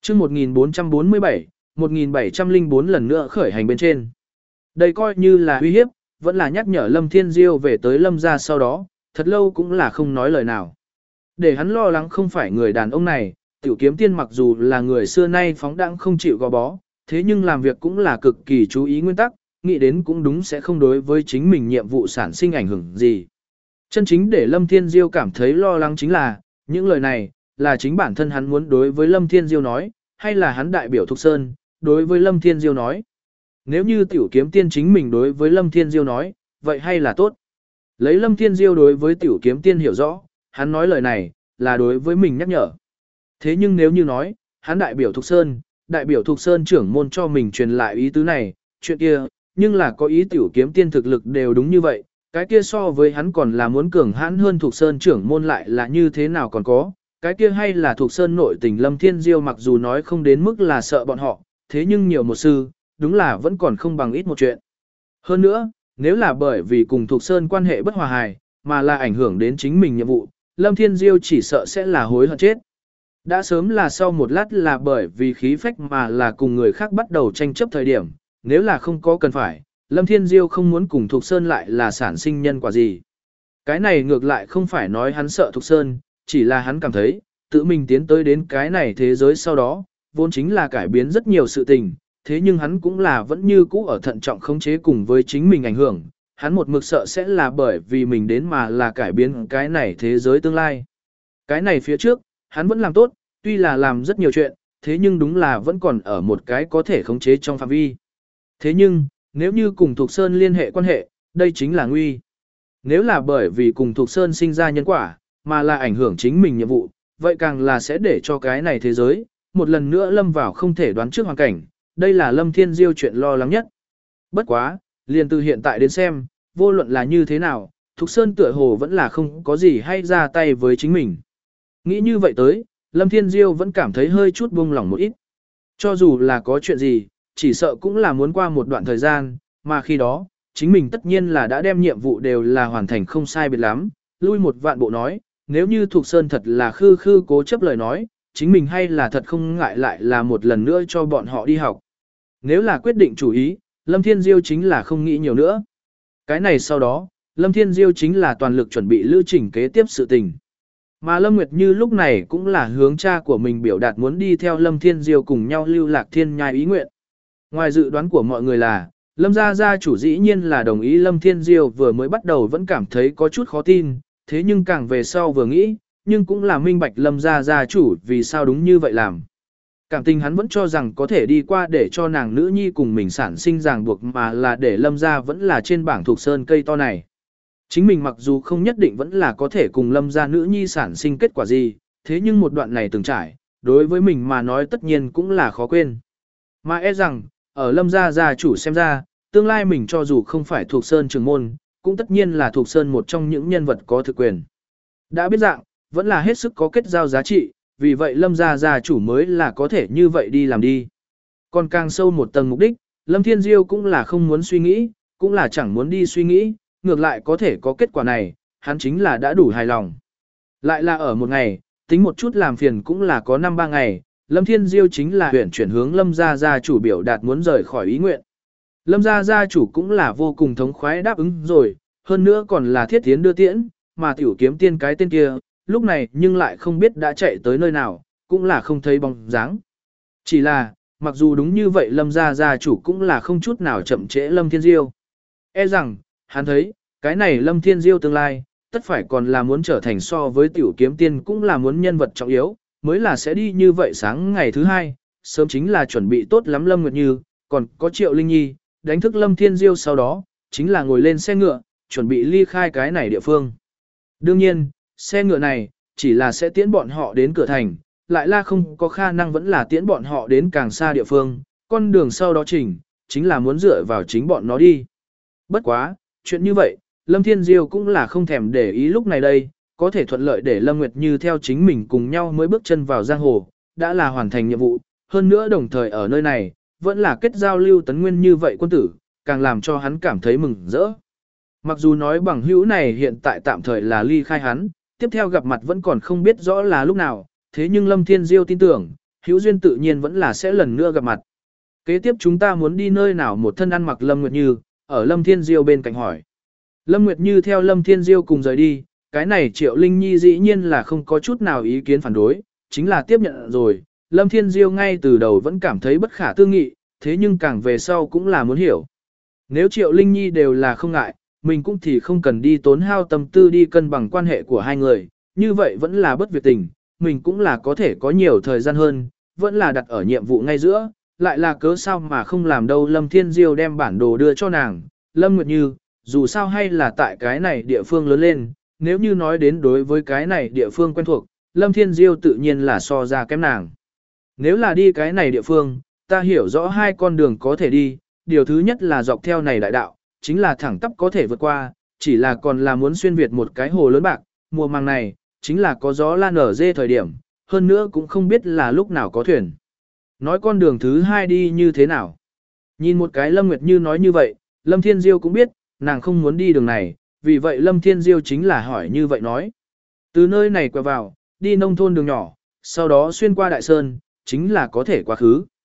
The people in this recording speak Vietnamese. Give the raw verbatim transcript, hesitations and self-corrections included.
chương một nghìn bốn trăm bốn mươi bảy, một nghìn bảy trăm lẻ bốn lần nữa khởi hành bên trên. Đây coi như là uy hiếp, vẫn là nhắc nhở Lâm Thiên Diêu về tới Lâm gia sau đó, thật lâu cũng là không nói lời nào. Để hắn lo lắng không phải người đàn ông này, Tiểu Kiếm Tiên mặc dù là người xưa nay phóng đãng không chịu gò bó, thế nhưng làm việc cũng là cực kỳ chú ý nguyên tắc, nghĩ đến cũng đúng sẽ không đối với chính mình nhiệm vụ sản sinh ảnh hưởng gì. Chân chính để Lâm Thiên Diêu cảm thấy lo lắng chính là, những lời này, là chính bản thân hắn muốn đối với Lâm Thiên Diêu nói, hay là hắn đại biểu Thục Sơn, đối với Lâm Thiên Diêu nói. Nếu như Tiểu Kiếm Tiên chính mình đối với Lâm Thiên Diêu nói, vậy hay là tốt. Lấy Lâm Thiên Diêu đối với Tiểu Kiếm Tiên hiểu rõ, hắn nói lời này, là đối với mình nhắc nhở. Thế nhưng nếu như nói, hắn đại biểu Thục Sơn, đại biểu Thục Sơn trưởng môn cho mình truyền lại ý tứ này, chuyện kia, nhưng là có ý Tiểu Kiếm Tiên thực lực đều đúng như vậy, cái kia so với hắn còn là muốn cường hãn hơn Thục Sơn trưởng môn lại là như thế nào còn có, cái kia hay là Thục Sơn nội tình Lâm Thiên Diêu mặc dù nói không đến mức là sợ bọn họ, thế nhưng nhiều một sư, đúng là vẫn còn không bằng ít một chuyện. Hơn nữa, nếu là bởi vì cùng Thục Sơn quan hệ bất hòa hài, mà là ảnh hưởng đến chính mình nhiệm vụ, Lâm Thiên Diêu chỉ sợ sẽ là hối hận chết. Đã sớm là sau một lát là bởi vì khí phách mà là cùng người khác bắt đầu tranh chấp thời điểm, nếu là không có cần phải, Lâm Thiên Diêu không muốn cùng Thục Sơn lại là sản sinh nhân quả gì. Cái này ngược lại không phải nói hắn sợ Thục Sơn, chỉ là hắn cảm thấy, tự mình tiến tới đến cái này thế giới sau đó, vốn chính là cải biến rất nhiều sự tình, thế nhưng hắn cũng là vẫn như cũ ở thận trọng khống chế cùng với chính mình ảnh hưởng, hắn một mực sợ sẽ là bởi vì mình đến mà là cải biến cái này thế giới tương lai. Cái này phía trước, hắn vẫn làm tốt, tuy là làm rất nhiều chuyện, thế nhưng đúng là vẫn còn ở một cái có thể khống chế trong phạm vi. Thế nhưng, nếu như cùng Thục Sơn liên hệ quan hệ, đây chính là nguy. Nếu là bởi vì cùng Thục Sơn sinh ra nhân quả, mà là ảnh hưởng chính mình nhiệm vụ, vậy càng là sẽ để cho cái này thế giới, một lần nữa lâm vào không thể đoán trước hoàn cảnh, đây là Lâm Thiên Diêu chuyện lo lắng nhất. Bất quá, liền từ hiện tại đến xem, vô luận là như thế nào, Thục Sơn tựa hồ vẫn là không có gì hay ra tay với chính mình. Nghĩ như vậy tới, Lâm Thiên Diêu vẫn cảm thấy hơi chút buông lỏng một ít. Cho dù là có chuyện gì, chỉ sợ cũng là muốn qua một đoạn thời gian, mà khi đó, chính mình tất nhiên là đã đem nhiệm vụ đều là hoàn thành không sai biệt lắm, lui một vạn bộ nói, nếu như Thục Sơn thật là khư khư cố chấp lời nói, chính mình hay là thật không ngại lại là một lần nữa cho bọn họ đi học. Nếu là quyết định chủ ý, Lâm Thiên Diêu chính là không nghĩ nhiều nữa. Cái này sau đó, Lâm Thiên Diêu chính là toàn lực chuẩn bị lưu trình kế tiếp sự tình. Mà Lâm Nguyệt Như lúc này cũng là hướng cha của mình biểu đạt muốn đi theo Lâm Thiên Diêu cùng nhau lưu lạc thiên nhai ý nguyện. Ngoài dự đoán của mọi người là, Lâm gia gia chủ dĩ nhiên là đồng ý Lâm Thiên Diêu vừa mới bắt đầu vẫn cảm thấy có chút khó tin, thế nhưng càng về sau vừa nghĩ, nhưng cũng là minh bạch Lâm gia gia chủ vì sao đúng như vậy làm. Cảm tình hắn vẫn cho rằng có thể đi qua để cho nàng nữ nhi cùng mình sản sinh ràng buộc mà là để Lâm gia vẫn là trên bảng thuộc sơn cây to này. Chính mình mặc dù không nhất định vẫn là có thể cùng Lâm gia nữ nhi sản sinh kết quả gì, thế nhưng một đoạn này từng trải, đối với mình mà nói tất nhiên cũng là khó quên. Mà e rằng, ở Lâm gia gia chủ xem ra, tương lai mình cho dù không phải thuộc sơn trường môn, cũng tất nhiên là thuộc sơn một trong những nhân vật có thực quyền. Đã biết dạng, vẫn là hết sức có kết giao giá trị, vì vậy Lâm gia gia chủ mới là có thể như vậy đi làm đi. Còn càng sâu một tầng mục đích, Lâm Thiên Diêu cũng là không muốn suy nghĩ, cũng là chẳng muốn đi suy nghĩ, ngược lại có thể có kết quả này, hắn chính là đã đủ hài lòng. Lại là ở một ngày, tính một chút làm phiền cũng là có năm ba ngày, Lâm Thiên Diêu chính là huyện chuyển hướng Lâm gia gia chủ biểu đạt muốn rời khỏi ý nguyện. Lâm gia gia chủ cũng là vô cùng thống khoái đáp ứng rồi, hơn nữa còn là thiết tiến đưa tiễn, mà tiểu kiếm tiên cái tên kia, lúc này nhưng lại không biết đã chạy tới nơi nào, cũng là không thấy bóng dáng. Chỉ là, mặc dù đúng như vậy Lâm gia gia chủ cũng là không chút nào chậm trễ Lâm Thiên Diêu. E rằng, hắn thấy, cái này Lâm Thiên Diêu tương lai, tất phải còn là muốn trở thành so với tiểu kiếm tiên cũng là muốn nhân vật trọng yếu, mới là sẽ đi như vậy sáng ngày thứ hai, sớm chính là chuẩn bị tốt lắm Lâm Nguyệt Như, còn có Triệu Linh Nhi, đánh thức Lâm Thiên Diêu sau đó, chính là ngồi lên xe ngựa, chuẩn bị ly khai cái này địa phương. Đương nhiên, xe ngựa này, chỉ là sẽ tiễn bọn họ đến cửa thành, lại là không có khả năng vẫn là tiễn bọn họ đến càng xa địa phương, con đường sau đó chỉnh, chính là muốn dựa vào chính bọn nó đi. Bất quá, chuyện như vậy, Lâm Thiên Diêu cũng là không thèm để ý lúc này đây, có thể thuận lợi để Lâm Nguyệt Như theo chính mình cùng nhau mới bước chân vào giang hồ, đã là hoàn thành nhiệm vụ, hơn nữa đồng thời ở nơi này, vẫn là kết giao lưu tấn nguyên như vậy quân tử, càng làm cho hắn cảm thấy mừng rỡ. Mặc dù nói bằng hữu này hiện tại tạm thời là ly khai hắn, tiếp theo gặp mặt vẫn còn không biết rõ là lúc nào, thế nhưng Lâm Thiên Diêu tin tưởng, hữu duyên tự nhiên vẫn là sẽ lần nữa gặp mặt. Kế tiếp chúng ta muốn đi nơi nào? Một thân ăn mặc Lâm Nguyệt Như, ở Lâm Thiên Diêu bên cạnh hỏi. Lâm Nguyệt Như theo Lâm Thiên Diêu cùng rời đi, cái này Triệu Linh Nhi dĩ nhiên là không có chút nào ý kiến phản đối, chính là tiếp nhận rồi. Lâm Thiên Diêu ngay từ đầu vẫn cảm thấy bất khả tư nghị, thế nhưng càng về sau cũng là muốn hiểu. Nếu Triệu Linh Nhi đều là không ngại, mình cũng thì không cần đi tốn hao tâm tư đi cân bằng quan hệ của hai người, như vậy vẫn là bất việc tình, mình cũng là có thể có nhiều thời gian hơn, vẫn là đặt ở nhiệm vụ ngay giữa, lại là cớ sao mà không làm đâu. Lâm Thiên Diêu đem bản đồ đưa cho nàng, Lâm Nguyệt Như, dù sao hay là tại cái này địa phương lớn lên, nếu như nói đến đối với cái này địa phương quen thuộc, Lâm Thiên Diêu tự nhiên là so ra kém nàng. Nếu là đi cái này địa phương, ta hiểu rõ hai con đường có thể đi, điều thứ nhất là dọc theo này đại đạo, chính là thẳng tắp có thể vượt qua, chỉ là còn là muốn xuyên việt một cái hồ lớn bạc, mùa màng này, chính là có gió lan ở dê thời điểm, hơn nữa cũng không biết là lúc nào có thuyền. Nói con đường thứ hai đi như thế nào? Nhìn một cái Lâm Nguyệt Như nói như vậy, Lâm Thiên Diêu cũng biết, nàng không muốn đi đường này, vì vậy Lâm Thiên Diêu chính là hỏi như vậy nói. Từ nơi này qua vào, đi nông thôn đường nhỏ, sau đó xuyên qua đại sơn, chính là có thể quá khứ.